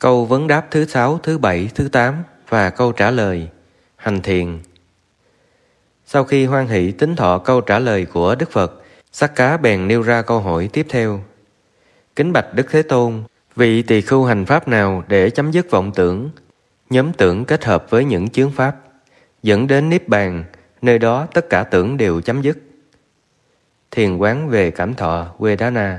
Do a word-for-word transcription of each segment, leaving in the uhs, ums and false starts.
Câu vấn đáp thứ sáu, thứ bảy, thứ tám và câu trả lời. Hành thiền. Sau khi hoan hỷ tín thọ câu trả lời của Đức Phật, Sắc Cá bèn nêu ra câu hỏi tiếp theo. Kính bạch Đức Thế Tôn, vị tỳ khưu hành pháp nào để chấm dứt vọng tưởng, nhóm tưởng kết hợp với những chướng pháp, dẫn đến Niết Bàn, nơi đó tất cả tưởng đều chấm dứt? Thiền quán về cảm thọ Vedana.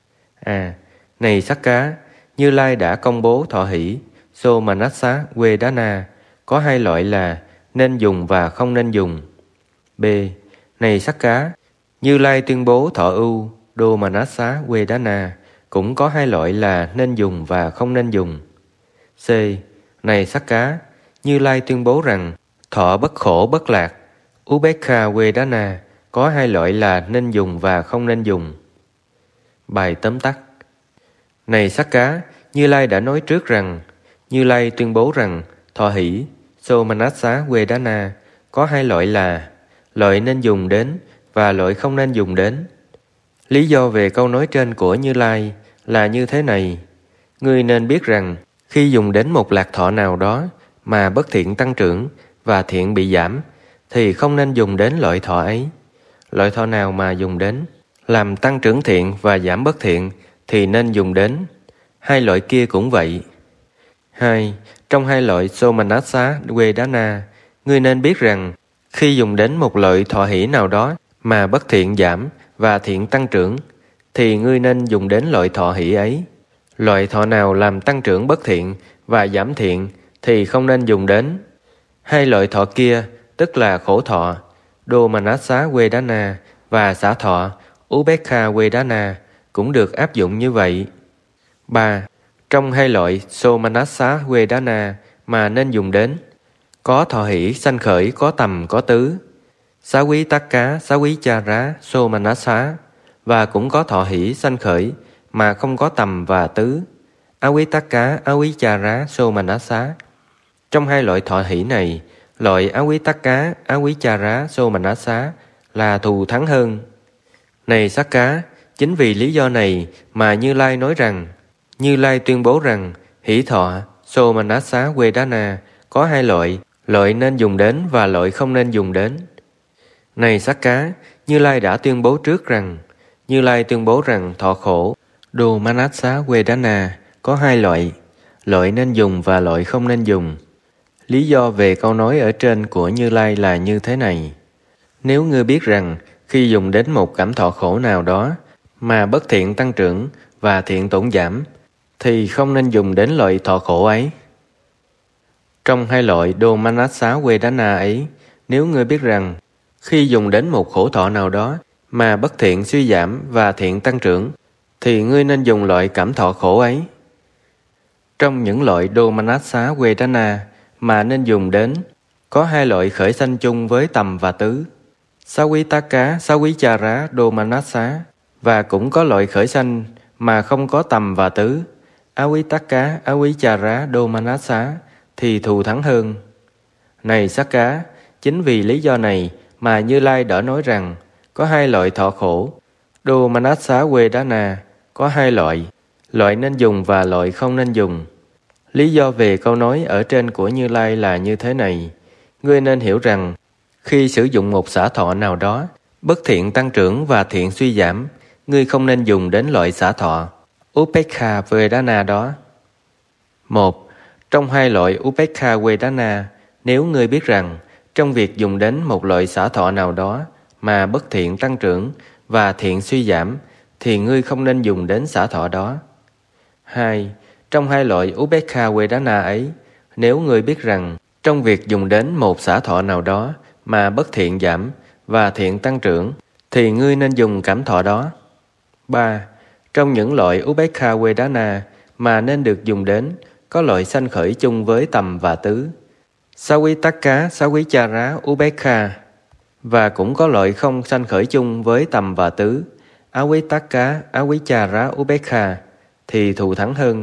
À, này Sắc Cá, Như Lai đã công bố thọ hỷ Somanassa Vedana có hai loại là nên dùng và không nên dùng. B. Này Sắc Cá, Như Lai tuyên bố thọ ưu Domanassa Vedana cũng có hai loại là nên dùng và không nên dùng. C. Này Sắc Cá, Như Lai tuyên bố rằng thọ bất khổ bất lạc Upekkha Vedana có hai loại là nên dùng và không nên dùng. Bài tóm tắt. Này Sắc Cá, Như Lai đã nói trước rằng Như Lai tuyên bố rằng thọ hỷ Somanassa Vedana có hai loại là loại nên dùng đến và loại không nên dùng đến. Lý do về câu nói trên của Như Lai là như thế này. Ngươi nên biết rằng khi dùng đến một lạc thọ nào đó mà bất thiện tăng trưởng và thiện bị giảm thì không nên dùng đến loại thọ ấy. Loại thọ nào mà dùng đến làm tăng trưởng thiện và giảm bất thiện thì nên dùng đến. Hai loại kia cũng vậy. Hai. Trong hai loại Somanassa Vedana, ngươi nên biết rằng khi dùng đến một loại thọ hỷ nào đó mà bất thiện giảm và thiện tăng trưởng thì ngươi nên dùng đến loại thọ hỷ ấy. Loại thọ nào làm tăng trưởng bất thiện và giảm thiện thì không nên dùng đến. Hai loại thọ kia tức là khổ thọ Domanassa Vedana và xả thọ Upekkha Vedana cũng được áp dụng như vậy. Ba. Trong hai loại Somanassa Vedana mà nên dùng đến có thọ hỷ sanh khởi có tầm có tứ Xá quý tắc cá xá quý cha rá Somanassa và cũng có thọ hỷ sanh khởi mà không có tầm và tứ Á quý tắc cá á quý cha rá Somanassa. Trong hai loại thọ hỷ này, loại á quý tắc cá á quý cha rá Somanassa là thù thắng hơn. Này Sắc Cá, chính vì lý do này mà Như Lai nói rằng Như Lai tuyên bố rằng hỷ thọ Somanassa Vedana có hai loại, loại nên dùng đến và loại không nên dùng đến. Này Sắc Cá, Như Lai đã tuyên bố trước rằng Như Lai tuyên bố rằng thọ khổ Domanassa Vedana có hai loại, loại nên dùng và loại không nên dùng. Lý do về câu nói ở trên của Như Lai là như thế này. Nếu ngươi biết rằng khi dùng đến một cảm thọ khổ nào đó mà bất thiện tăng trưởng và thiện tổn giảm thì không nên dùng đến loại thọ khổ ấy. Trong hai loại Domanassa Vedana ấy, nếu ngươi biết rằng khi dùng đến một khổ thọ nào đó mà bất thiện suy giảm và thiện tăng trưởng thì ngươi nên dùng loại cảm thọ khổ ấy. Trong những loại Domanassa Vedana mà nên dùng đến có hai loại khởi sanh chung với tầm và tứ Xá quý tắc cá xá quý cha rá Domanassa và cũng có loại khởi sanh mà không có tầm và tứ Á quý tắc cá á quý cha rá Domanassa thì thù thắng hơn. Này Sắc Cá, chính vì lý do này mà Như Lai đã nói rằng có hai loại thọ khổ Domanassa Vedana có hai loại, loại nên dùng và loại không nên dùng. Lý do về câu nói ở trên của Như Lai là như thế này. Ngươi nên hiểu rằng khi sử dụng một xả thọ nào đó bất thiện tăng trưởng và thiện suy giảm, ngươi không nên dùng đến loại xả thọ Upekkha Vedana đó. Một. Trong hai loại Upekkha Vedana, nếu ngươi biết rằng trong việc dùng đến một loại xả thọ nào đó mà bất thiện tăng trưởng và thiện suy giảm thì ngươi không nên dùng đến xả thọ đó. Hai. Trong hai loại Upekkha Vedana ấy, nếu ngươi biết rằng trong việc dùng đến một xả thọ nào đó mà bất thiện giảm và thiện tăng trưởng thì ngươi nên dùng cảm thọ đó. Ba. Trong những loại Upekkha Vedana mà nên được dùng đến có loại sanh khởi chung với tầm và tứ Xá quý tắc cá xá quý cha rá Upekkha và cũng có loại không sanh khởi chung với tầm và tứ Á quý tắc cá á quý cha rá Upekkha thì thù thắng hơn.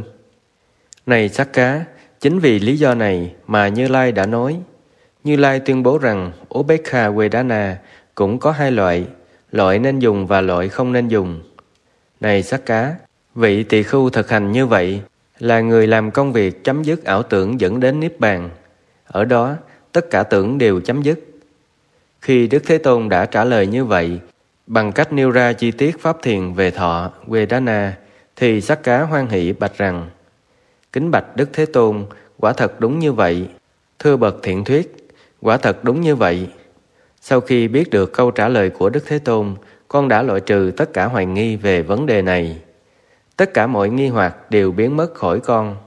Này Sắc Cá, chính vì lý do này mà Như Lai đã nói. Như Lai tuyên bố rằng Upekkha Vedana cũng có hai loại, loại nên dùng và loại không nên dùng. Này Sắc Cá, vị tỳ khưu thực hành như vậy là người làm công việc chấm dứt ảo tưởng dẫn đến Niết Bàn. Ở đó, tất cả tưởng đều chấm dứt. Khi Đức Thế Tôn đã trả lời như vậy, bằng cách nêu ra chi tiết pháp thiền về thọ, Vedana, thì Sắc Cá hoan hỷ bạch rằng: Kính bạch Đức Thế Tôn, quả thật đúng như vậy. Thưa bậc thiện thuyết, quả thật đúng như vậy. Sau khi biết được câu trả lời của Đức Thế Tôn, con đã loại trừ tất cả hoài nghi về vấn đề này. Tất cả mọi nghi hoặc đều biến mất khỏi con.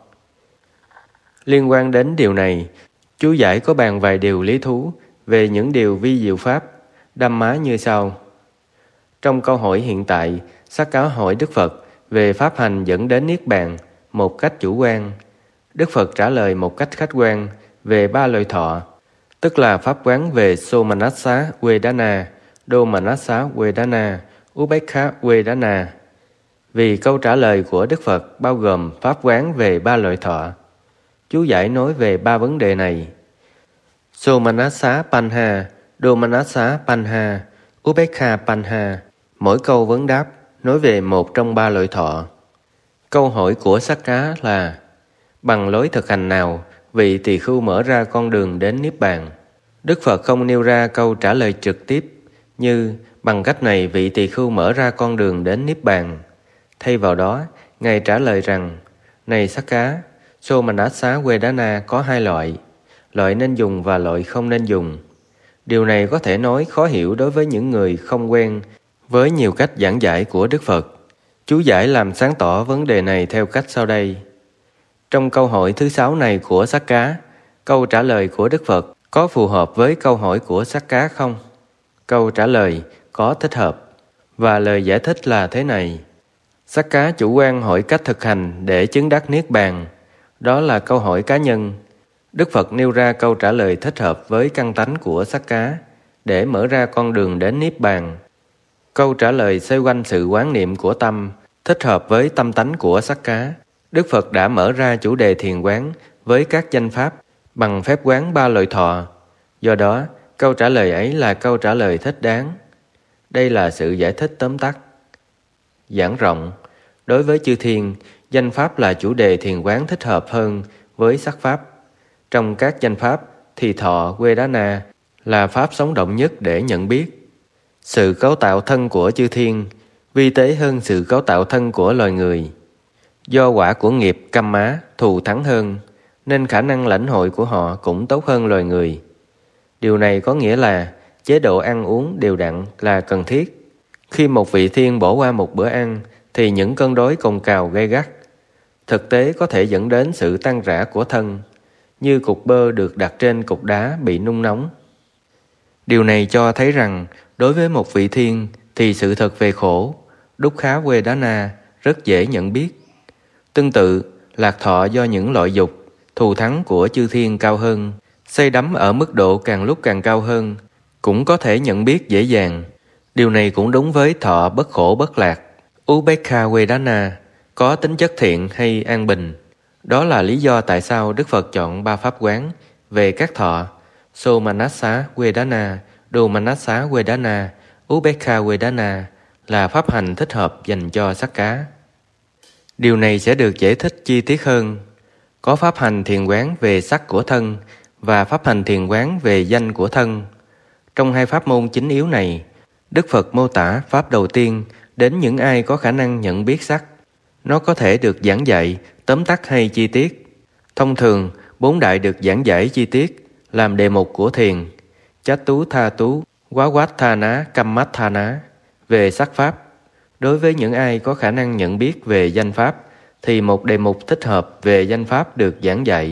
Liên quan đến điều này, chú giải có bàn vài điều lý thú về những điều vi diệu pháp, Dhamma như sau. Trong câu hỏi hiện tại, Sắc Cá hỏi Đức Phật về pháp hành dẫn đến Niết Bàn một cách chủ quan. Đức Phật trả lời một cách khách quan về ba loại thọ, tức là pháp quán về Somanassa Vedana, Domanassa Vedana, Upekkha Vedana. Vì câu trả lời của Đức Phật bao gồm pháp quán về ba loại thọ, chú giải nói về ba vấn đề này: Somanassa Panha, Domanassa Panha, Upekkha Panha. Mỗi câu vấn đáp nói về một trong ba loại thọ. Câu hỏi của Sắc Cá là: bằng lối thực hành nào vị tỳ khưu mở ra con đường đến Niết Bàn? Đức Phật không nêu ra câu trả lời trực tiếp như bằng cách này vị tỳ khưu mở ra con đường đến Niết Bàn. Thay vào đó, Ngài trả lời rằng: này Sắc Cá, Somanassa Vedana có hai loại, loại nên dùng và loại không nên dùng. Điều này có thể nói khó hiểu đối với những người không quen với nhiều cách giảng giải của Đức Phật. Chú giải làm sáng tỏ vấn đề này theo cách sau đây. Trong câu hỏi thứ sáu này của Sắc Cá, câu trả lời của Đức Phật có phù hợp với câu hỏi của Sắc Cá không? Câu trả lời có thích hợp, và lời giải thích là thế này. Sắc Cá chủ quan hỏi cách thực hành để chứng đắc Niết Bàn. Đó là câu hỏi cá nhân. Đức Phật nêu ra câu trả lời thích hợp với căn tánh của Sắc Cá để mở ra con đường đến Niết Bàn. Câu trả lời xoay quanh sự quán niệm của tâm, thích hợp với tâm tánh của Sắc Cá. Đức Phật đã mở ra chủ đề thiền quán với các danh pháp bằng phép quán ba loại thọ. Do đó, câu trả lời ấy là câu trả lời thích đáng. Đây là sự giải thích tóm tắt. Giảng rộng, đối với chư thiên, danh pháp là chủ đề thiền quán thích hợp hơn với sắc pháp. Trong các danh pháp thì thọ Vedana là pháp sống động nhất để nhận biết. Sự cấu tạo thân của chư thiên vi tế hơn sự cấu tạo thân của loài người. Do quả của nghiệp Kamma thù thắng hơn, nên khả năng lãnh hội của họ cũng tốt hơn loài người. Điều này có nghĩa là chế độ ăn uống đều đặn là cần thiết. Khi một vị thiên bỏ qua một bữa ăn thì những cơn đói cồn cào gay gắt. Thực tế có thể dẫn đến sự tan rã của thân, như cục bơ được đặt trên cục đá bị nung nóng. Điều này cho thấy rằng đối với một vị thiên thì sự thật về khổ, Dukkha Vedana, rất dễ nhận biết. Tương tự, lạc thọ do những loại dục, thù thắng của chư thiên cao hơn, say đắm ở mức độ càng lúc càng cao hơn, cũng có thể nhận biết dễ dàng. Điều này cũng đúng với thọ bất khổ bất lạc, Upekkha Vedana, có tính chất thiện hay an bình. Đó là lý do tại sao Đức Phật chọn ba pháp quán về các thọ Somanassa Vedana, Domanassa Vedana, Upekkha Vedana là pháp hành thích hợp dành cho Sắc Cá. Điều này sẽ được giải thích chi tiết hơn. Có pháp hành thiền quán về sắc của thân và pháp hành thiền quán về danh của thân. Trong hai pháp môn chính yếu này, Đức Phật mô tả pháp đầu tiên đến những ai có khả năng nhận biết sắc. Nó có thể được giảng dạy, tóm tắt hay chi tiết. Thông thường, bốn đại được giảng giải chi tiết làm đề mục của thiền: Chatu Tha Tú, Wawathana, Kammathana về sắc pháp. Đối với những ai có khả năng nhận biết về danh pháp thì một đề mục thích hợp về danh pháp được giảng dạy.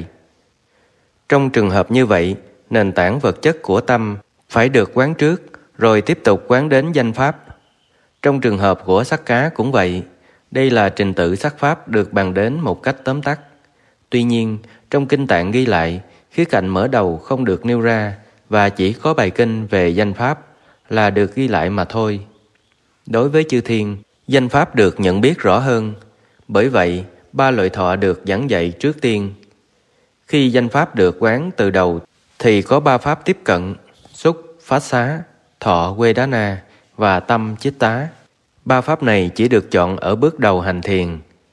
Trong trường hợp như vậy, nền tảng vật chất của tâm phải được quán trước rồi tiếp tục quán đến danh pháp. Trong trường hợp của Sắc Cá cũng vậy. Đây là trình tự sắc pháp được bàn đến một cách tóm tắt. Tuy nhiên, trong kinh tạng ghi lại, khía cạnh mở đầu không được nêu ra và chỉ có bài kinh về danh pháp là được ghi lại mà thôi. Đối với chư thiên, danh pháp được nhận biết rõ hơn. Bởi vậy, ba loại thọ được giảng dạy trước tiên. Khi danh pháp được quán từ đầu thì có ba pháp tiếp cận: xúc, phát xá, thọ Vedana và tâm Chitta. Ba pháp này chỉ được chọn ở bước đầu hành thiền.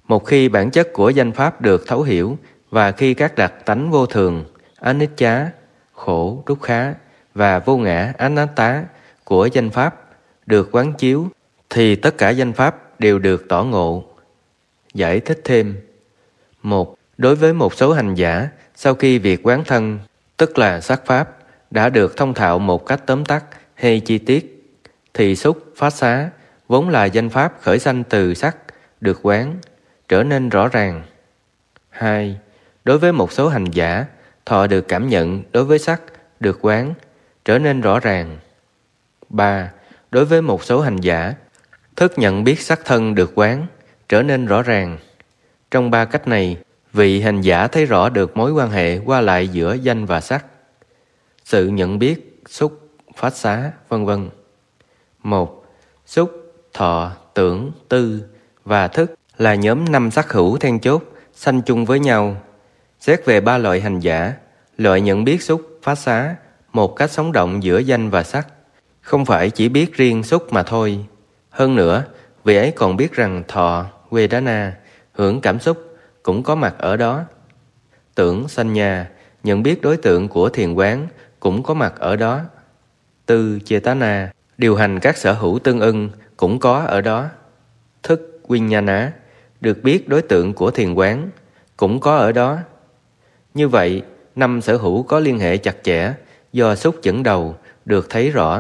Một khi bản chất của danh pháp được thấu hiểu và khi các đặc tánh vô thường, anicca, khổ, dukkha và vô ngã, anatta của danh pháp được quán chiếu thì tất cả danh pháp đều được tỏ ngộ. Giải thích thêm. Một. Đối với một số hành giả, sau khi việc quán thân, tức là sắc pháp, đã được thông thạo một cách tóm tắt hay chi tiết, thì xúc, phát xá, vốn là danh pháp khởi sanh từ sắc, được quán, trở nên rõ ràng. Hai. Đối với một số hành giả, thọ được cảm nhận đối với sắc, được quán, trở nên rõ ràng. Ba. Đối với một số hành giả, thức nhận biết sắc thân được quán, trở nên rõ ràng. Trong ba cách này, vị hành giả thấy rõ được mối quan hệ qua lại giữa danh và sắc, sự nhận biết, xúc, phát xá, vân vân. Một. Xúc, thọ, tưởng, tư và thức là nhóm năm sắc hữu then chốt, sanh chung với nhau. Xét về ba loại hành giả, loại nhận biết xúc, phát xá, một cách sống động giữa danh và sắc, không phải chỉ biết riêng xúc mà thôi. Hơn nữa, vị ấy còn biết rằng thọ, Vedana, hưởng cảm xúc, cũng có mặt ở đó. Tưởng, Sanya, nhận biết đối tượng của thiền quán, cũng có mặt ở đó. Tư, Chetana, điều hành các sở hữu tương ưng, cũng có ở đó. Thức, Vijnana, được biết đối tượng của thiền quán, cũng có ở đó. Như vậy, năm sở hữu có liên hệ chặt chẽ, do xúc dẫn đầu, được thấy rõ.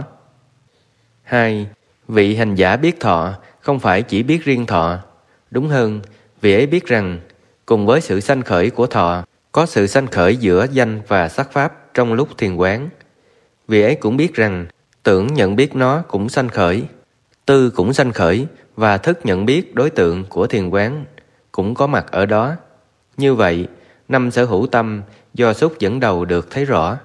Hai. Vị hành giả biết thọ, không phải chỉ biết riêng thọ. Đúng hơn, vị ấy biết rằng, cùng với sự sanh khởi của thọ, có sự sanh khởi giữa danh và sắc pháp trong lúc thiền quán. Vị ấy cũng biết rằng, tưởng nhận biết nó cũng sanh khởi, tư cũng sanh khởi, và thức nhận biết đối tượng của thiền quán cũng có mặt ở đó. Như vậy, năm sở hữu tâm do xúc dẫn đầu được thấy rõ.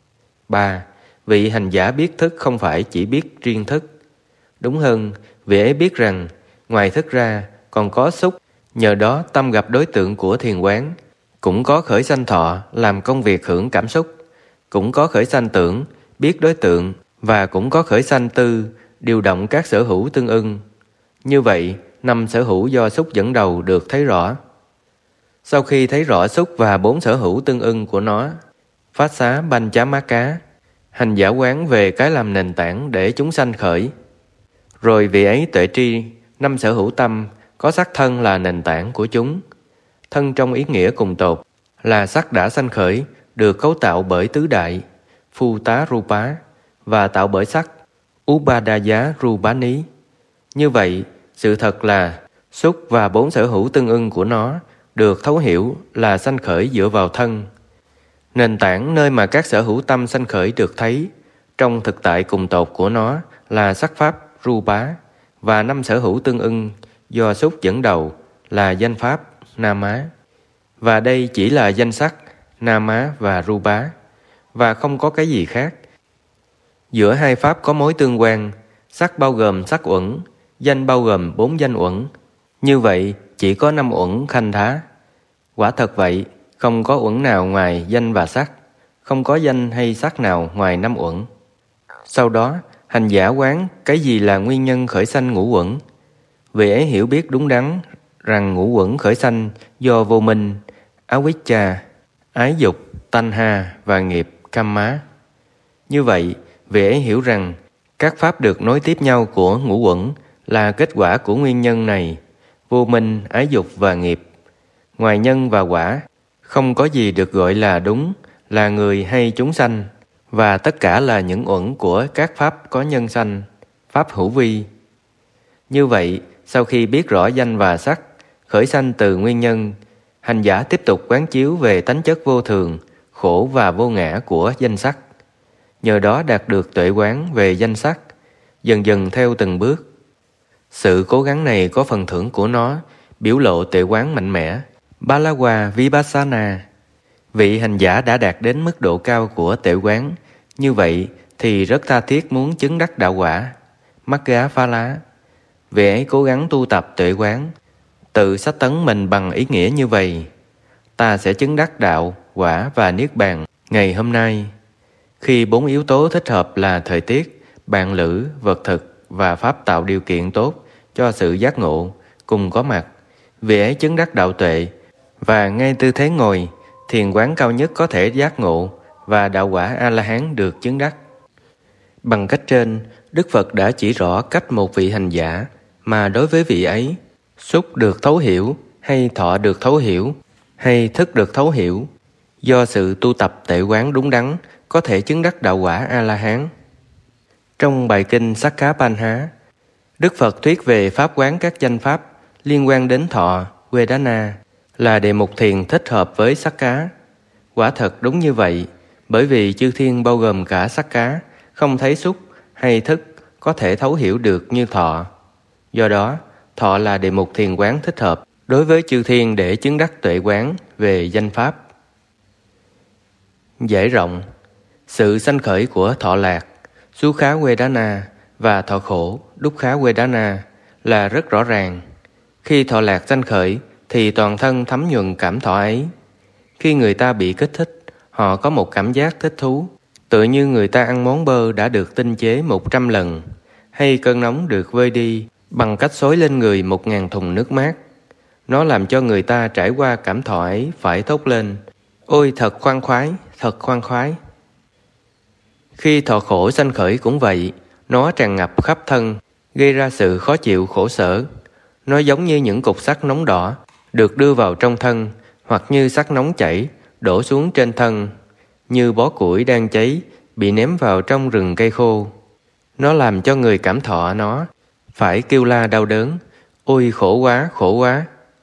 Ba. Vị hành giả biết thức không phải chỉ biết riêng thức. Đúng hơn, vị ấy biết rằng, ngoài thức ra còn có xúc, nhờ đó tâm gặp đối tượng của thiền quán, cũng có khởi sanh thọ làm công việc hưởng cảm xúc, cũng có khởi sanh tưởng, biết đối tượng, và cũng có khởi sanh tư, điều động các sở hữu tương ưng. Như vậy, năm sở hữu do xúc dẫn đầu được thấy rõ. Sau khi thấy rõ xúc và bốn sở hữu tương ưng của nó, phát xá banh chá má cá, hành giả quán về cái làm nền tảng để chúng sanh khởi. Rồi vị ấy tuệ tri, năm sở hữu tâm, có sắc thân là nền tảng của chúng. Thân trong ý nghĩa cùng tột, là sắc đã sanh khởi, được cấu tạo bởi tứ đại, phu tá rupa, và tạo bởi sắc, upadaya rupani. Như vậy, sự thật là xúc và bốn sở hữu tương ưng của nó được thấu hiểu là sanh khởi dựa vào thân. Nền tảng nơi mà các sở hữu tâm sanh khởi được thấy trong thực tại cùng tột của nó là sắc pháp rupa, và năm sở hữu tương ưng do xúc dẫn đầu là danh pháp nama. Và đây chỉ là danh sắc nama và rupa, và không có cái gì khác. Giữa hai pháp có mối tương quan, sắc bao gồm sắc uẩn, danh bao gồm bốn danh uẩn. Như vậy, chỉ có năm uẩn khanh thá. Quả thật vậy, không có uẩn nào ngoài danh và sắc, không có danh hay sắc nào ngoài năm uẩn. Sau đó, hành giả quán cái gì là nguyên nhân khởi sanh ngũ uẩn. Vị ấy hiểu biết đúng đắn rằng ngũ uẩn khởi sanh do vô minh, avijja, ái dục, tanha và nghiệp, kamma. Như vậy, vị ấy hiểu rằng các pháp được nối tiếp nhau của ngũ uẩn là kết quả của nguyên nhân này, vô minh, ái dục và nghiệp. Ngoài nhân và quả, không có gì được gọi là đúng, là người hay chúng sanh, và tất cả là những uẩn của các pháp có nhân sanh, pháp hữu vi. Như vậy, sau khi biết rõ danh và sắc, khởi sanh từ nguyên nhân, hành giả tiếp tục quán chiếu về tánh chất vô thường, khổ và vô ngã của danh sắc. Nhờ đó đạt được tuệ quán về danh sắc, dần dần theo từng bước. Sự cố gắng này có phần thưởng của nó, biểu lộ tuệ quán mạnh mẽ, Balawa Vipassana. Vị hành giả đã đạt đến mức độ cao của tuệ quán, như vậy thì rất tha thiết muốn chứng đắc đạo quả, Magga Phala. Vị ấy cố gắng tu tập tuệ quán, tự sách tấn mình bằng ý nghĩa như vậy: ta sẽ chứng đắc đạo, quả và niết bàn ngày hôm nay. Khi bốn yếu tố thích hợp là thời tiết, bạn lữ, vật thực và pháp tạo điều kiện tốt cho sự giác ngộ cùng có mặt, vị ấy chứng đắc đạo tuệ, và ngay tư thế ngồi, thiền quán cao nhất có thể giác ngộ, và đạo quả A-la-hán được chứng đắc. Bằng cách trên, Đức Phật đã chỉ rõ cách một vị hành giả mà đối với vị ấy, xúc được thấu hiểu, hay thọ được thấu hiểu, hay thức được thấu hiểu, do sự tu tập tuệ quán đúng đắn có thể chứng đắc đạo quả A-la-hán. Trong bài kinh Sakkapanha, Đức Phật thuyết về pháp quán các danh pháp liên quan đến thọ, Vedana, là đề mục thiền thích hợp với sắc cá. Quả thật đúng như vậy, bởi vì chư thiên bao gồm cả sắc cá, không thấy xúc hay thức có thể thấu hiểu được như thọ. Do đó, thọ là đề mục thiền quán thích hợp đối với chư thiên để chứng đắc tuệ quán về danh pháp. Giải rộng, sự sanh khởi của thọ lạc, Sukha Vedana và thọ khổ, Dukkha Vedana là rất rõ ràng. Khi thọ lạc sanh khởi thì toàn thân thấm nhuần cảm thọ ấy. Khi người ta bị kích thích, họ có một cảm giác thích thú, tựa như người ta ăn món bơ đã được tinh chế một trăm lần, hay cơn nóng được vơi đi bằng cách xối lên người một ngàn thùng nước mát. Nó làm cho người ta trải qua cảm thọ ấy phải thốt lên: ôi thật khoan khoái, thật khoan khoái. Khi thọ khổ sanh khởi cũng vậy, nó tràn ngập khắp thân, gây ra sự khó chịu khổ sở. Nó giống như những cục sắt nóng đỏ được đưa vào trong thân, hoặc như sắt nóng chảy đổ xuống trên thân, như bó củi đang cháy bị ném vào trong rừng cây khô. Nó làm cho người cảm thọ nó phải kêu la đau đớn: ôi khổ quá, khổ quá.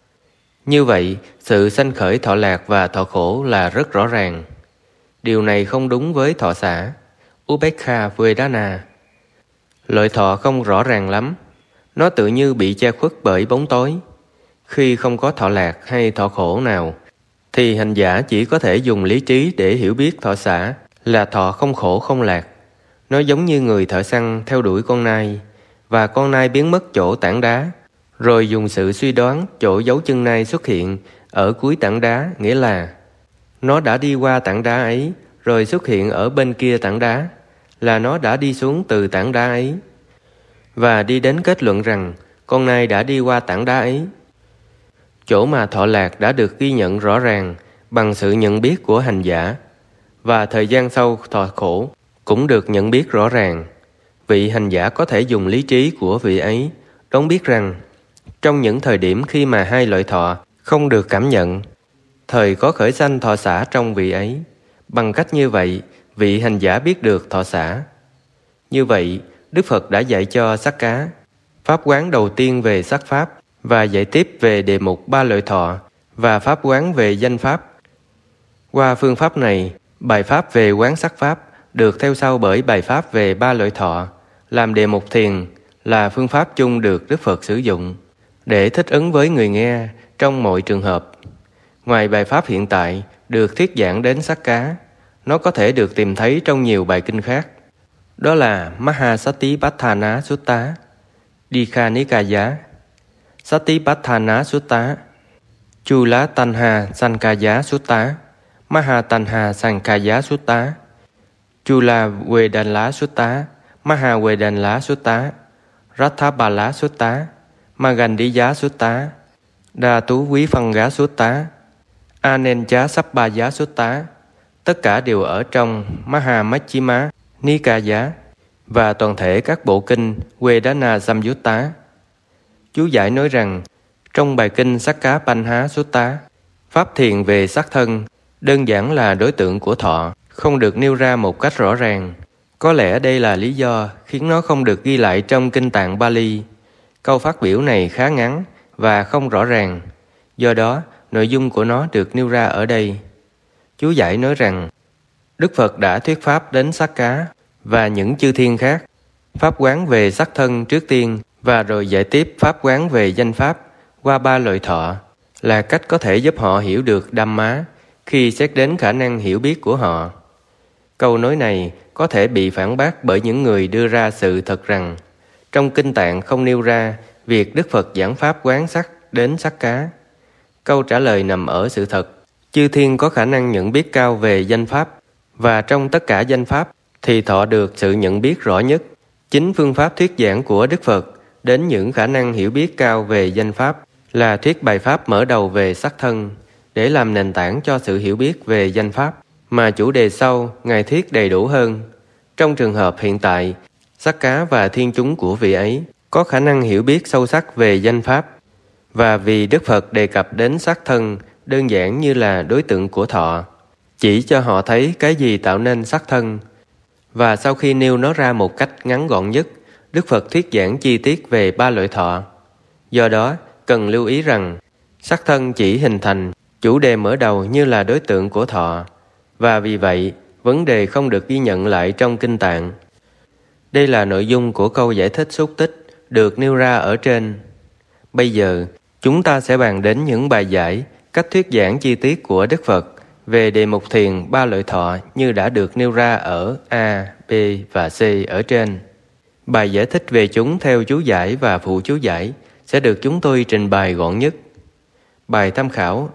Như vậy, sự sanh khởi thọ lạc và thọ khổ là rất rõ ràng. Điều này không đúng với thọ xả, Upekkha Vedana. Loại thọ không rõ ràng lắm, nó tự như bị che khuất bởi bóng tối. Khi không có thọ lạc hay thọ khổ nào, thì hành giả chỉ có thể dùng lý trí để hiểu biết thọ xả là thọ không khổ không lạc. Nó giống như người thợ săn theo đuổi con nai, và con nai biến mất chỗ tảng đá, rồi dùng sự suy đoán chỗ dấu chân nai xuất hiện ở cuối tảng đá, nghĩa là nó đã đi qua tảng đá ấy, rồi xuất hiện ở bên kia tảng đá, là nó đã đi xuống từ tảng đá ấy, và đi đến kết luận rằng con nai đã đi qua tảng đá ấy. Chỗ mà thọ lạc đã được ghi nhận rõ ràng bằng sự nhận biết của hành giả, và thời gian sau thọ khổ cũng được nhận biết rõ ràng. Vị hành giả có thể dùng lý trí của vị ấy đoán biết rằng trong những thời điểm khi mà hai loại thọ không được cảm nhận, thời có khởi sanh thọ xả trong vị ấy. Bằng cách như vậy, vị hành giả biết được thọ xả. Như vậy, Đức Phật đã dạy cho sắc cá pháp quán đầu tiên về sắc pháp, và dạy tiếp về đề mục ba loại thọ và pháp quán về danh pháp. Qua phương pháp này, bài pháp về quán sắc pháp được theo sau bởi bài pháp về ba loại thọ làm đề mục thiền, là phương pháp chung được Đức Phật sử dụng để thích ứng với người nghe trong mọi trường hợp. Ngoài bài pháp hiện tại được thuyết giảng đến sắc cá, nó có thể được tìm thấy trong nhiều bài kinh khác. Đó là Mahasatipatthana Sutta, Dikha Nikaya, Satipatthana Sutta, Chula Tanha Sankaya Sutta, Mahatanha Sankaya Sutta, Chula Vedala Sutta, Mahavedala Sutta, Rathabala Sutta, Magandiya Sutta, Dhatu Vipanga Sutta, Anencha Sappaya Sutta. Tất cả đều ở trong Mahamachchima Nikaya và toàn thể các bộ kinh Vedana Samyutta. Chú giải nói rằng trong bài kinh Sakkapanha Sutta, pháp thiền về sắc thân đơn giản là đối tượng của thọ, không được nêu ra một cách rõ ràng. Có lẽ đây là lý do khiến nó không được ghi lại trong kinh tạng Bali. Câu phát biểu này khá ngắn và không rõ ràng, do đó nội dung của nó được nêu ra ở đây. Chú giải nói rằng Đức Phật đã thuyết pháp đến sắc cá và những chư thiên khác, pháp quán về sắc thân trước tiên, và rồi dạy tiếp pháp quán về danh pháp qua ba loại thọ, là cách có thể giúp họ hiểu được Dhamma khi xét đến khả năng hiểu biết của họ. Câu nói này có thể bị phản bác bởi những người đưa ra sự thật rằng trong kinh tạng không nêu ra việc Đức Phật giảng pháp quán sắc đến sắc cá. Câu trả lời nằm ở sự thật. Chư thiên có khả năng nhận biết cao về danh pháp, và trong tất cả danh pháp thì thọ được sự nhận biết rõ nhất. Chính phương pháp thuyết giảng của Đức Phật đến những khả năng hiểu biết cao về danh pháp là thuyết bài pháp mở đầu về sắc thân, để làm nền tảng cho sự hiểu biết về danh pháp, mà chủ đề sau Ngài thuyết đầy đủ hơn. Trong trường hợp hiện tại, Sắc Cá và thiên chúng của vị ấy có khả năng hiểu biết sâu sắc về danh pháp, và vì Đức Phật đề cập đến sắc thân đơn giản như là đối tượng của thọ, chỉ cho họ thấy cái gì tạo nên sắc thân, và sau khi nêu nó ra một cách ngắn gọn nhất, Đức Phật thuyết giảng chi tiết về ba loại thọ. Do đó, cần lưu ý rằng sắc thân chỉ hình thành chủ đề mở đầu như là đối tượng của thọ, và vì vậy vấn đề không được ghi nhận lại trong Kinh Tạng. Đây là nội dung của câu giải thích xúc tích được nêu ra ở trên. Bây giờ, chúng ta sẽ bàn đến những bài giải, cách thuyết giảng chi tiết của Đức Phật về đề mục thiền ba loại thọ như đã được nêu ra ở A, B và C ở trên. Bài giải thích về chúng theo chú giải và phụ chú giải sẽ được chúng tôi trình bày gọn nhất. Bài tham khảo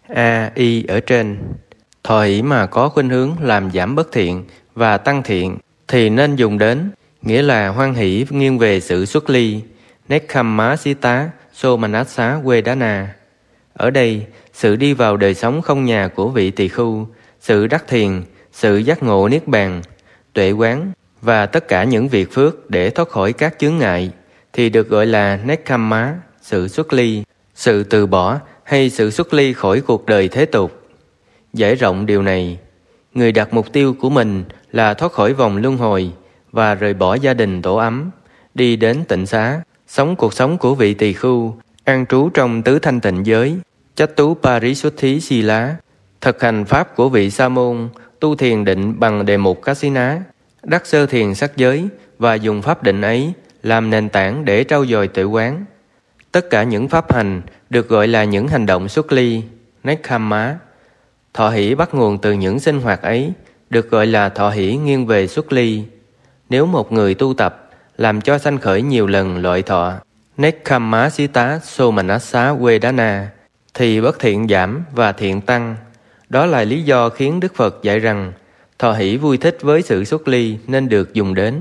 A, I ở trên. Thọ hỷ mà có khuynh hướng làm giảm bất thiện và tăng thiện thì nên dùng đến, nghĩa là hoan hỷ nghiêng về sự xuất ly, Nekkhammasita Somanassa Vedana. Ở đây, sự đi vào đời sống không nhà của vị tỳ khưu, sự đắc thiền, sự giác ngộ niết bàn, tuệ quán và tất cả những việc phước để thoát khỏi các chướng ngại thì được gọi là Nekkhamma, sự xuất ly, sự từ bỏ hay sự xuất ly khỏi cuộc đời thế tục. Giải rộng điều này, người đặt mục tiêu của mình là thoát khỏi vòng luân hồi và rời bỏ gia đình tổ ấm, đi đến tịnh xá, sống cuộc sống của vị tỳ khưu, an trú trong tứ thanh tịnh giới, Chattupariṣuddhi Sīla, thực hành pháp của vị sa môn, tu thiền định bằng đề mục Kassina, đắc sơ thiền sắc giới và dùng pháp định ấy làm nền tảng để trau dồi tuệ quán. Tất cả những pháp hành được gọi là những hành động xuất ly, Nekkhamma. Thọ hỷ bắt nguồn từ những sinh hoạt ấy, được gọi là thọ hỷ nghiêng về xuất ly. Nếu một người tu tập, làm cho sanh khởi nhiều lần loại thọ, Nekkhammasita Somanassa Vedana, thì bất thiện giảm và thiện tăng. Đó là lý do khiến Đức Phật dạy rằng thọ hỷ vui thích với sự xuất ly nên được dùng đến.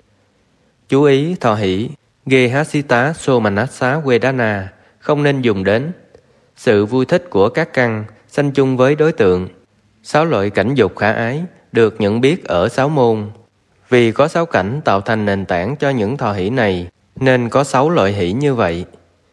Chú ý thọ hỷ Gehasita Somanassa Vedana không nên dùng đến. Sự vui thích của các căn sanh chung với đối tượng. Sáu loại cảnh dục khả ái được nhận biết ở sáu môn. Vì có sáu cảnh tạo thành nền tảng cho những thọ hỷ này, nên có sáu loại hỷ như vậy.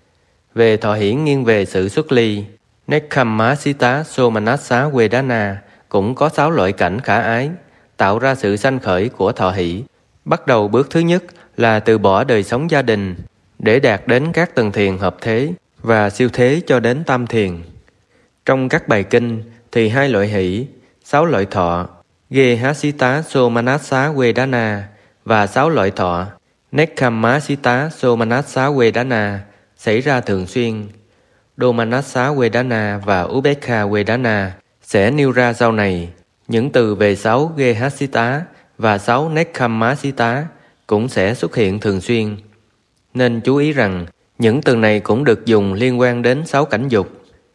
Về thọ hỷ nghiêng về sự xuất ly, Nekkhammasita Somanassa Vedana cũng có sáu loại cảnh khả ái, tạo ra sự sanh khởi của thọ hỷ. Bắt đầu bước thứ nhất là từ bỏ đời sống gia đình, để đạt đến các tầng thiền hợp thế và siêu thế cho đến tam thiền. Trong các bài kinh thì hai loại hỷ, sáu loại thọ, Gehasita Somanassa Vedana và sáu loại thọ, Nekkhammasita Somanassa Vedana xảy ra thường xuyên. Domanassa Vedana và Upekkha Vedana sẽ nêu ra sau này. Những từ về sáu Gehasita và sáu Nekkhammasita cũng sẽ xuất hiện thường xuyên. Nên chú ý rằng những từ này cũng được dùng liên quan đến sáu cảnh dục.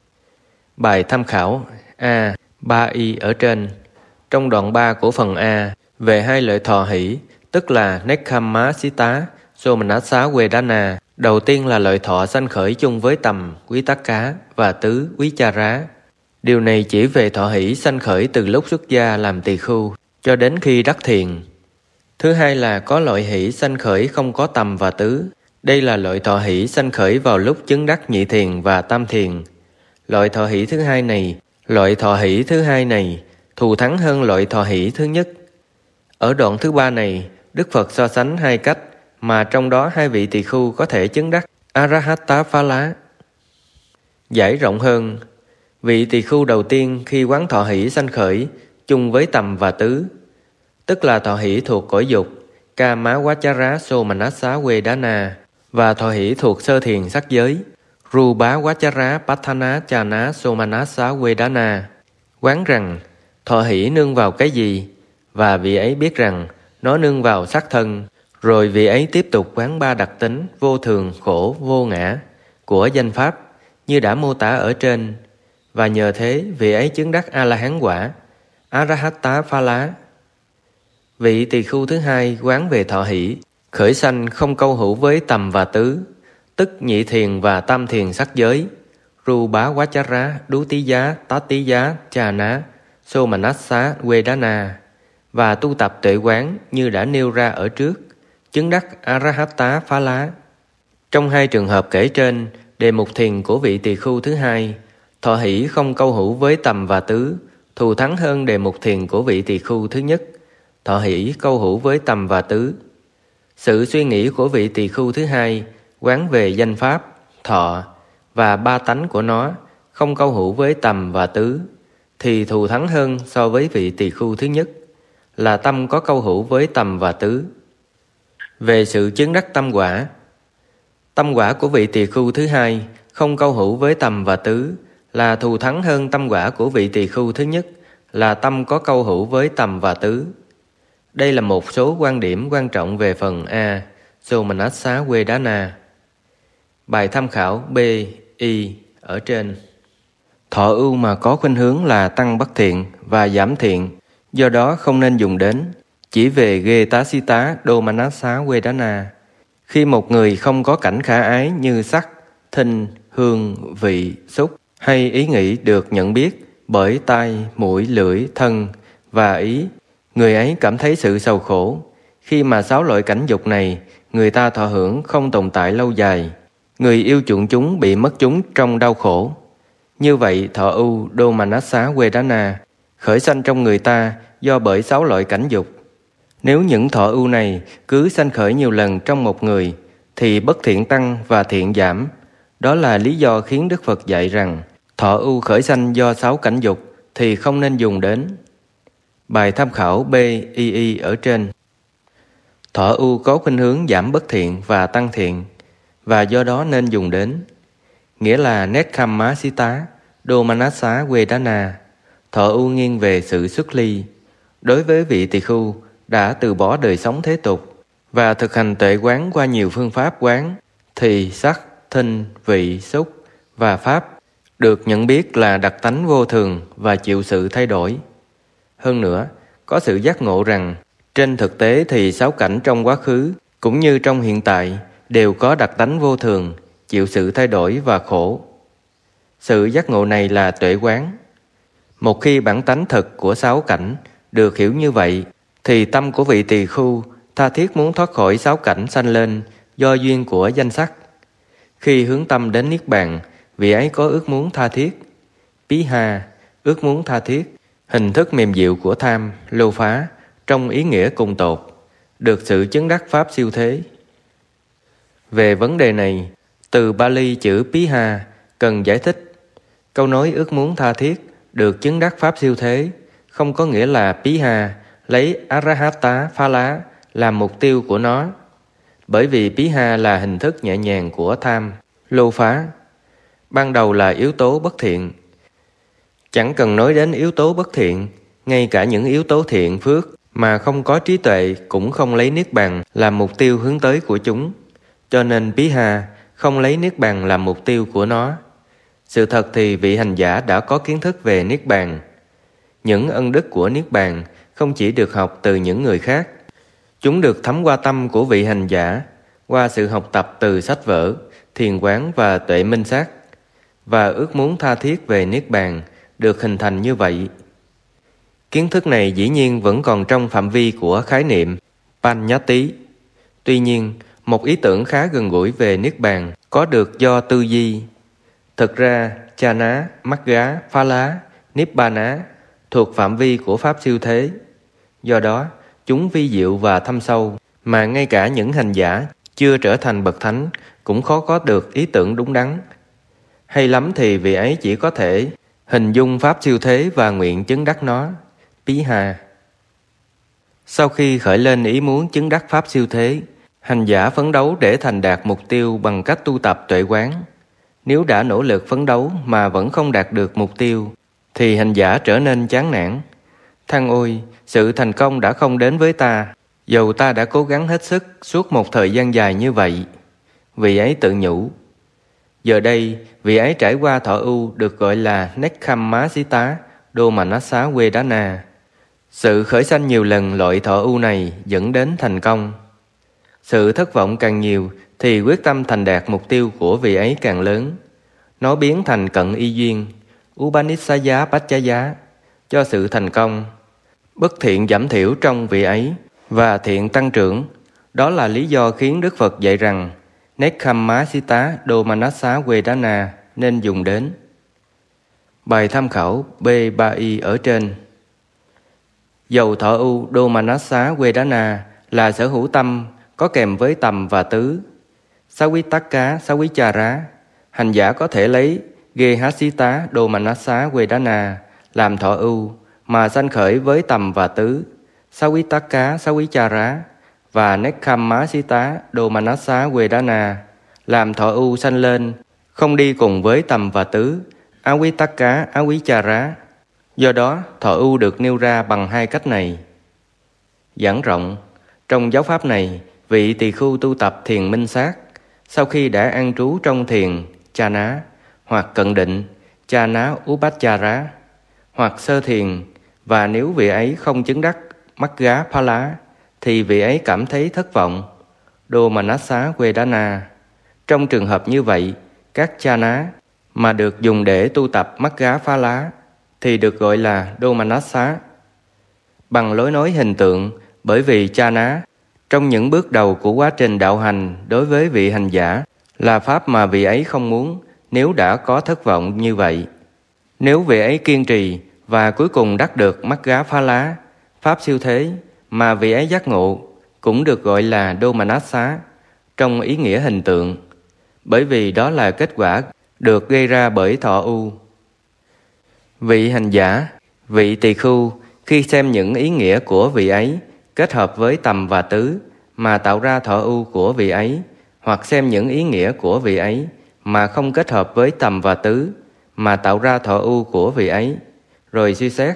Bài tham khảo A, ba y ở trên. Trong đoạn ba của phần A về hai loại thọ hỷ, tức là Nekkhammasita Somanassa Vedana, đầu tiên là loại thọ sanh khởi chung với tầm quý tắc cá và tứ quý cha rá. Điều này chỉ về thọ hỷ sanh khởi từ lúc xuất gia làm tỳ khưu cho đến khi đắc thiền. Thứ hai là có loại hỷ sanh khởi không có tầm và tứ. Đây là loại thọ hỷ sanh khởi vào lúc chứng đắc nhị thiền và tam thiền. Loại thọ hỷ thứ hai này, loại thọ hỷ thứ hai này thù thắng hơn loại thọ hỷ thứ nhất. Ở đoạn thứ ba này, Đức Phật so sánh hai cách mà trong đó hai vị tỳ khưu có thể chứng đắc Arahata Phala. Giải rộng hơn, vị tỳ khưu đầu tiên khi quán thọ hỷ sanh khởi chung với tầm và tứ, tức là thọ hỷ thuộc cõi dục Kamawachara Somanassa Vedana và thọ hỷ thuộc sơ thiền sắc giới Rupawachara Patthana Chana Somanassa Vedana, quán rằng thọ hỷ nương vào cái gì, và vị ấy biết rằng nó nương vào sắc thân. Rồi vị ấy tiếp tục quán ba đặc tính vô thường, khổ, vô ngã của danh pháp như đã mô tả ở trên, và nhờ thế vị ấy chứng đắc A-la-hán quả, Arahata Phala. Vị tỳ khưu thứ hai quán về thọ hỷ, khởi sanh không câu hữu với tầm và tứ, tức nhị thiền và tam thiền sắc giới, ru bá quá chá rá, đú tí giá, tá tí giá, cha ná, sô mà nát xá, quê đá na, và tu tập tuệ quán như đã nêu ra ở trước, chứng đắc Arahata Phá Lá. Trong hai trường hợp kể trên, đề mục thiền của vị tỳ khưu thứ hai, thọ hỷ không câu hữu với tầm và tứ, thù thắng hơn đề mục thiền của vị tỳ khưu thứ nhất, thọ hỷ câu hữu với tầm và tứ. Sự suy nghĩ của vị tỳ khưu thứ hai quán về danh pháp, thọ và ba tánh của nó, không câu hữu với tầm và tứ, thì thù thắng hơn so với vị tỳ khưu thứ nhất, là tâm có câu hữu với tầm và tứ. Về sự chứng đắc tâm quả, tâm quả của vị tỳ khưu thứ hai không câu hữu với tầm và tứ, là thù thắng hơn tâm quả của vị tỳ khưu thứ nhất, là tâm có câu hữu với tầm và tứ. Đây là một số quan điểm quan trọng về phần A, Somanassa Vedana. Bài tham khảo B, Y ở trên. Thọ ưu mà có khuynh hướng là tăng bất thiện và giảm thiện, do đó không nên dùng đến. Chỉ về Getasita Domanassa Vedana, khi một người không có cảnh khả ái như sắc, thinh, hương, vị, xúc, hay ý nghĩ được nhận biết bởi tai, mũi, lưỡi, thân và ý, người ấy cảm thấy sự sầu khổ. Khi mà sáu loại cảnh dục này người ta thọ hưởng không tồn tại lâu dài, người yêu chuộng chúng bị mất chúng trong đau khổ. Như vậy thọ ưu Domanassa Vedana khởi sanh trong người ta do bởi sáu loại cảnh dục. Nếu những thọ ưu này cứ sanh khởi nhiều lần trong một người, thì bất thiện tăng và thiện giảm. Đó là lý do khiến Đức Phật dạy rằng thọ ưu khởi sanh do sáu cảnh dục thì không nên dùng đến. Bài tham khảo B, Y Y ở trên. Thọ ưu có khuynh hướng giảm bất thiện và tăng thiện, và do đó nên dùng đến. Nghĩa là Nekkhammasita Domanassa Vedana, thọ ưu nghiêng về sự xuất ly. Đối với vị tỳ khưu đã từ bỏ đời sống thế tục và thực hành tuệ quán qua nhiều phương pháp quán, thì sắc, thinh, vị, xúc và pháp được nhận biết là đặc tánh vô thường và chịu sự thay đổi. Hơn nữa, có sự giác ngộ rằng trên thực tế thì sáu cảnh trong quá khứ cũng như trong hiện tại đều có đặc tánh vô thường, chịu sự thay đổi và khổ. Sự giác ngộ này là tuệ quán. Một khi bản tánh thực của sáu cảnh được hiểu như vậy, thì tâm của vị tỳ khưu tha thiết muốn thoát khỏi sáu cảnh sanh lên do duyên của danh sắc. Khi hướng tâm đến Niết Bàn, vị ấy có ước muốn tha thiết. Piha, ước muốn tha thiết, hình thức mềm dịu của tham, lô phá, trong ý nghĩa cùng tột, được sự chứng đắc pháp siêu thế. Về vấn đề này, từ Bali chữ Piha cần giải thích. Câu nói ước muốn tha thiết được chứng đắc pháp siêu thế không có nghĩa là Piha lấy Arahata Phá Lá làm mục tiêu của nó, bởi vì Piha là hình thức nhẹ nhàng của tham, lô phá. Ban đầu là yếu tố bất thiện. Chẳng cần nói đến yếu tố bất thiện, ngay cả những yếu tố thiện phước mà không có trí tuệ cũng không lấy Niết Bàn làm mục tiêu hướng tới của chúng. Cho nên Piha không lấy Niết Bàn làm mục tiêu của nó. Sự thật thì vị hành giả đã có kiến thức về Niết Bàn. Những ân đức của Niết Bàn không chỉ được học từ những người khác, chúng được thấm qua tâm của vị hành giả, qua sự học tập từ sách vở, thiền quán và tuệ minh sát, và ước muốn tha thiết về Niết Bàn được hình thành như vậy. Kiến thức này dĩ nhiên vẫn còn trong phạm vi của khái niệm Panyati. Tuy nhiên, một ý tưởng khá gần gũi về Niết Bàn có được do tư duy. Thực ra, Chana, Magga, Phá Lá, Nibbana thuộc phạm vi của pháp siêu thế. Do đó, chúng vi diệu và thâm sâu, mà ngay cả những hành giả chưa trở thành bậc thánh cũng khó có được ý tưởng đúng đắn. Hay lắm thì vị ấy chỉ có thể hình dung pháp siêu thế và nguyện chứng đắc nó. Piha. Sau khi khởi lên ý muốn chứng đắc pháp siêu thế, hành giả phấn đấu để thành đạt mục tiêu bằng cách tu tập tuệ quán. Nếu đã nỗ lực phấn đấu mà vẫn không đạt được mục tiêu, thì hành giả trở nên chán nản. Than ôi, sự thành công đã không đến với ta, dầu ta đã cố gắng hết sức suốt một thời gian dài như vậy. Vị ấy tự nhủ. Giờ đây, vị ấy trải qua thọ ưu được gọi là Nekkhammasita Domanassa Vedana. Sự khởi sanh nhiều lần loại thọ ưu này dẫn đến thành công. Sự thất vọng càng nhiều thì quyết tâm thành đạt mục tiêu của vị ấy càng lớn. Nó biến thành cận y duyên, Upanishaya Paccaya, cho sự thành công. Bất thiện giảm thiểu trong vị ấy và thiện tăng trưởng. Đó là lý do khiến Đức Phật dạy rằng Nekkhammasita Domanassa Vedana nên dùng đến. Bài tham khảo B ba I ở trên. Dầu thọ ưu Domanassa Vedana là sở hữu tâm có kèm với tầm và tứ. Savitakka Savichara, hành giả có thể lấy Gehasita Domanassa Vedana làm thọ ưu mà sanh khởi với tầm và tứ, Savitakka Savichara, và Nekkhammasita Domanassa Vedana làm thọ ưu sanh lên, không đi cùng với tầm và tứ, Avitakka Avichara. Do đó, thọ ưu được nêu ra bằng hai cách này. Giảng rộng, trong giáo pháp này, vị tỳ khưu tu tập thiền minh sát, sau khi đã an trú trong thiền Chana hoặc cận định Chana Upachara hoặc sơ thiền, và nếu vị ấy không chứng đắc Magga Phala thì vị ấy cảm thấy thất vọng, Domanassa Vedana. Trong trường hợp như vậy, các Chana mà được dùng để tu tập Magga Phala thì được gọi là Domanassa. Bằng lối nói hình tượng, bởi vì Chana trong những bước đầu của quá trình đạo hành đối với vị hành giả là pháp mà vị ấy không muốn nếu đã có thất vọng như vậy. Nếu vị ấy kiên trì và cuối cùng đắc được Magga Phala, pháp siêu thế mà vị ấy giác ngộ, cũng được gọi là Domanassa trong ý nghĩa hình tượng, bởi vì đó là kết quả được gây ra bởi thọ ưu. Vị hành giả, vị tỳ khưu khi xem những ý nghĩa của vị ấy kết hợp với tầm và tứ mà tạo ra thọ ưu của vị ấy, hoặc xem những ý nghĩa của vị ấy mà không kết hợp với tầm và tứ mà tạo ra thọ ưu của vị ấy, rồi suy xét: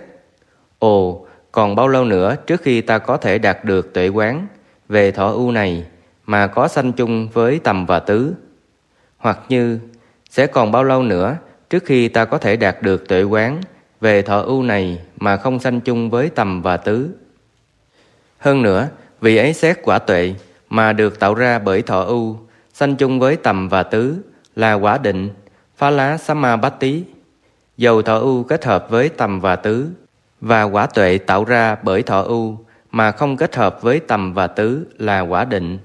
Ồ, còn bao lâu nữa trước khi ta có thể đạt được tuệ quán về thọ ưu này mà có sanh chung với tầm và tứ? Hoặc như, sẽ còn bao lâu nữa trước khi ta có thể đạt được tuệ quán về thọ ưu này mà không sanh chung với tầm và tứ? Hơn nữa, vị ấy xét quả tuệ mà được tạo ra bởi thọ ưu, sanh chung với tầm và tứ là quả định, Phala Samabatti. Dầu thọ ưu kết hợp với tầm và tứ, và quả tuệ tạo ra bởi thọ ưu mà không kết hợp với tầm và tứ là quả định.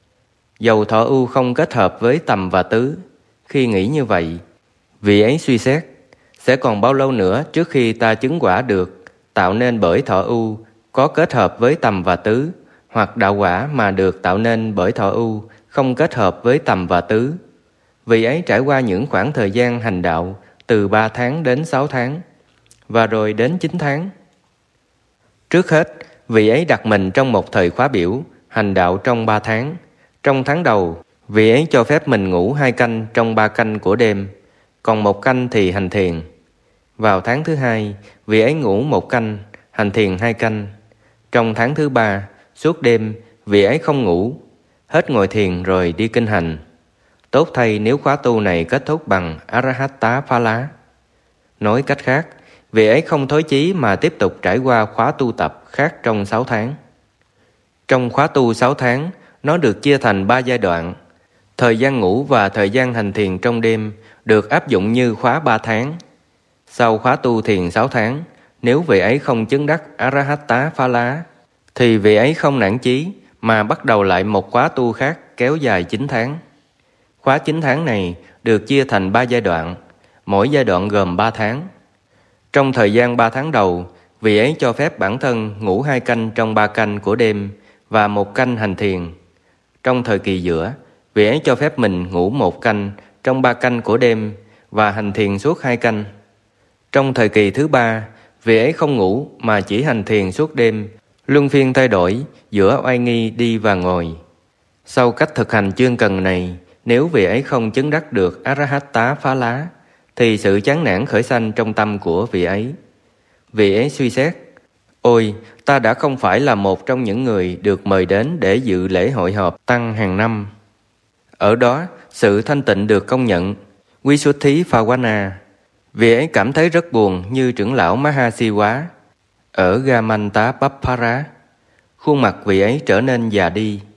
Dầu thọ ưu không kết hợp với tầm và tứ, khi nghĩ như vậy, vị ấy suy xét: sẽ còn bao lâu nữa trước khi ta chứng quả được tạo nên bởi thọ ưu có kết hợp với tầm và tứ, hoặc đạo quả mà được tạo nên bởi thọ ưu không kết hợp với tầm và tứ? Vị ấy trải qua những khoảng thời gian hành đạo từ ba tháng đến sáu tháng, và rồi đến chín tháng. Trước hết, vị ấy đặt mình trong một thời khóa biểu, hành đạo trong ba tháng. Trong tháng đầu, vị ấy cho phép mình ngủ hai canh trong ba canh của đêm, còn một canh thì hành thiền. Vào tháng thứ hai, vị ấy ngủ một canh, hành thiền hai canh. Trong tháng thứ ba, suốt đêm, vị ấy không ngủ, hết ngồi thiền rồi đi kinh hành. Tốt thay nếu khóa tu này kết thúc bằng Arahatta Phala. Nói cách khác, vị ấy không thối chí mà tiếp tục trải qua khóa tu tập khác trong sáu tháng. Trong khóa tu sáu tháng, nó được chia thành ba giai đoạn. Thời gian ngủ và thời gian hành thiền trong đêm được áp dụng như khóa ba tháng. Sau khóa tu thiền sáu tháng, nếu vị ấy không chứng đắc Arahatta Phala, thì vị ấy không nản chí mà bắt đầu lại một khóa tu khác kéo dài chín tháng. Khóa chín tháng này được chia thành ba giai đoạn, mỗi giai đoạn gồm ba tháng. Trong thời gian ba tháng đầu, vị ấy cho phép bản thân ngủ hai canh trong ba canh của đêm và một canh hành thiền. Trong thời kỳ giữa, vị ấy cho phép mình ngủ một canh trong ba canh của đêm và hành thiền suốt hai canh. Trong thời kỳ thứ ba, vị ấy không ngủ mà chỉ hành thiền suốt đêm, luân phiên thay đổi giữa oai nghi đi và ngồi. Sau cách thực hành chuyên cần này, nếu vị ấy không chứng đắc được Arahatta Phala, thì sự chán nản khởi sanh trong tâm của vị ấy. Vị ấy suy xét: Ôi, ta đã không phải là một trong những người được mời đến để dự lễ hội họp tăng hàng năm. Ở đó, sự thanh tịnh được công nhận, Visuddhi Phawana. Vị ấy cảm thấy rất buồn như trưởng lão Mahasiwa ở Gamantapappara. Khuôn mặt vị ấy trở nên già đi.